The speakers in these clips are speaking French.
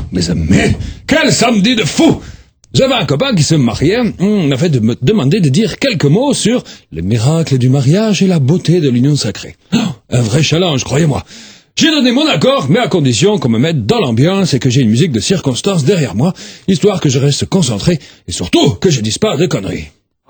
mes amis, quel samedi de fou! J'avais un copain qui se mariait, m'a fait me demander de dire quelques mots sur les miracles du mariage et la beauté de l'union sacrée. Un vrai challenge, croyez-moi. J'ai donné mon accord, mais à condition qu'on me mette dans l'ambiance et que j'ai une musique de circonstance derrière moi, histoire que je reste concentré et surtout que je dise pas de conneries.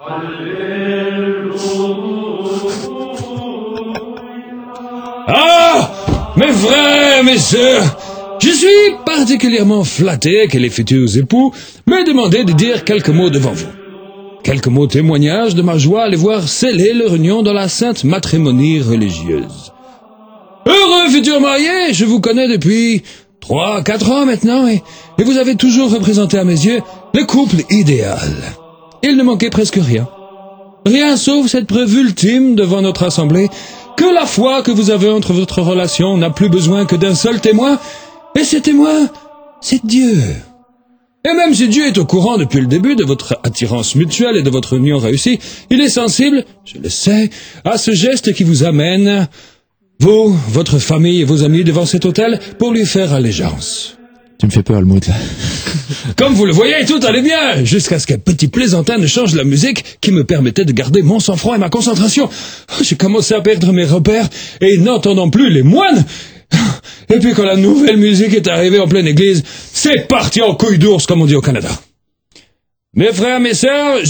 Ah, mes frères, mes sœurs, je suis particulièrement flatté que les futurs époux m'aient demandé de dire quelques mots devant vous. Quelques mots témoignages de ma joie à les voir sceller leur union dans la sainte matrimonie religieuse. Heureux futurs mariés, je vous connais depuis 3-4 ans maintenant et vous avez toujours représenté à mes yeux le couple idéal. Il ne manquait presque rien. Rien sauf cette preuve ultime devant notre assemblée que la foi que vous avez entre votre relation n'a plus besoin que d'un seul témoin, et ce témoin, c'est Dieu. Et même si Dieu est au courant depuis le début de votre attirance mutuelle et de votre union réussie, il est sensible, je le sais, à ce geste qui vous amène, vous, votre famille et vos amis devant cet autel pour lui faire allégeance. Tu me fais peur, le mood, là. Comme vous le voyez, tout allait bien, jusqu'à ce qu'un petit plaisantin ne change la musique qui me permettait de garder mon sang-froid et ma concentration. J'ai commencé à perdre mes repères et n'entendant plus les moines. Et puis quand la nouvelle musique est arrivée en pleine église, c'est parti en couille d'ours, comme on dit au Canada. Mes frères, mes sœurs,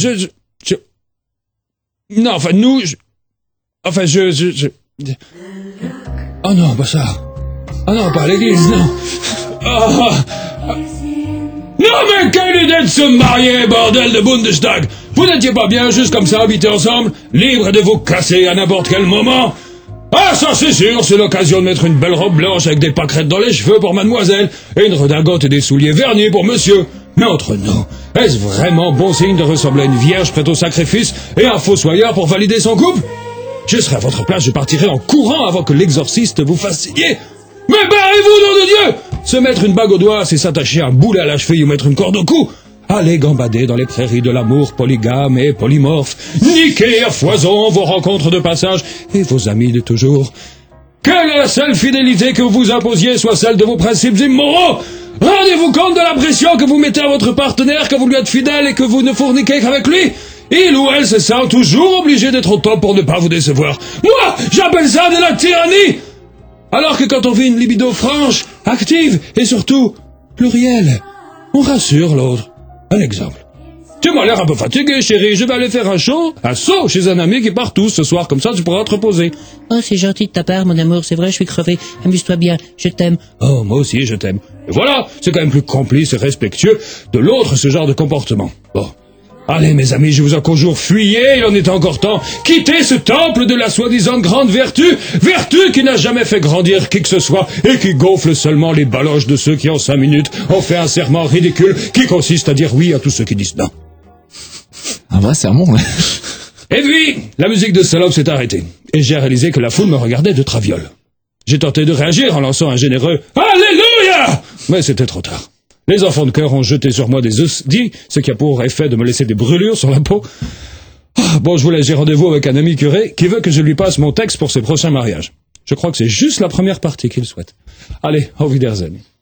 Non, enfin, nous... Oh non, pas ça. Oh non, pas à l'église, non. Oh. Non mais quelle idée de se marier, bordel de Bundestag! Vous n'étiez pas bien juste comme ça habiter ensemble, libre de vous casser à n'importe quel moment? Ah ça c'est sûr, c'est l'occasion de mettre une belle robe blanche avec des pâquerettes dans les cheveux pour mademoiselle, et une redingote et des souliers vernis pour monsieur. Mais entre nous, est-ce vraiment bon signe de ressembler à une vierge prête au sacrifice et un fossoyeur pour valider son couple? Je serais à votre place, je partirais en courant avant que l'exorciste vous fasse signer. Mais barrez-vous, nom de Dieu! Se mettre une bague au doigt, c'est s'attacher un boulet à la cheville ou mettre une corde au cou. Allez gambader dans les prairies de l'amour polygame et polymorphe. Niquez à foison vos rencontres de passage et vos amis de toujours. Que la seule fidélité que vous imposiez soit celle de vos principes immoraux. Rendez-vous compte de la pression que vous mettez à votre partenaire quand vous lui êtes fidèle et que vous ne fourniquez qu'avec lui. Il ou elle se sent toujours obligé d'être au top pour ne pas vous décevoir. Moi, j'appelle ça de la tyrannie. Alors que quand on vit une libido franche, active et surtout plurielle, on rassure l'autre. Un exemple. Tu m'as l'air un peu fatigué, chérie. Je vais aller faire un saut chez un ami qui part tous ce soir, comme ça tu pourras te reposer. Oh, c'est gentil de ta part, mon amour, c'est vrai, je suis crevé. Amuse-toi bien, je t'aime. Oh, moi aussi, je t'aime. Et voilà, c'est quand même plus complice et respectueux de l'autre ce genre de comportement. Bon. Allez, mes amis, je vous en conjure, fuyez, il en est encore temps. Quittez ce temple de la soi-disant grande vertu qui n'a jamais fait grandir qui que ce soit et qui gonfle seulement les baloches de ceux qui en 5 minutes ont fait un serment ridicule qui consiste à dire oui à tous ceux qui disent non. Un vrai sermon, là. Et puis, la musique de salope s'est arrêtée et j'ai réalisé que la foule me regardait de traviole. J'ai tenté de réagir en lançant un généreux « Alléluia !» mais c'était trop tard. Les enfants de cœur ont jeté sur moi des hosties, ce qui a pour effet de me laisser des brûlures sur la peau. Bon, je vous laisse, j'ai rendez-vous avec un ami curé qui veut que je lui passe mon texte pour ses prochains mariages. Je crois que c'est juste la première partie qu'il souhaite. Allez, auf Wiedersehen.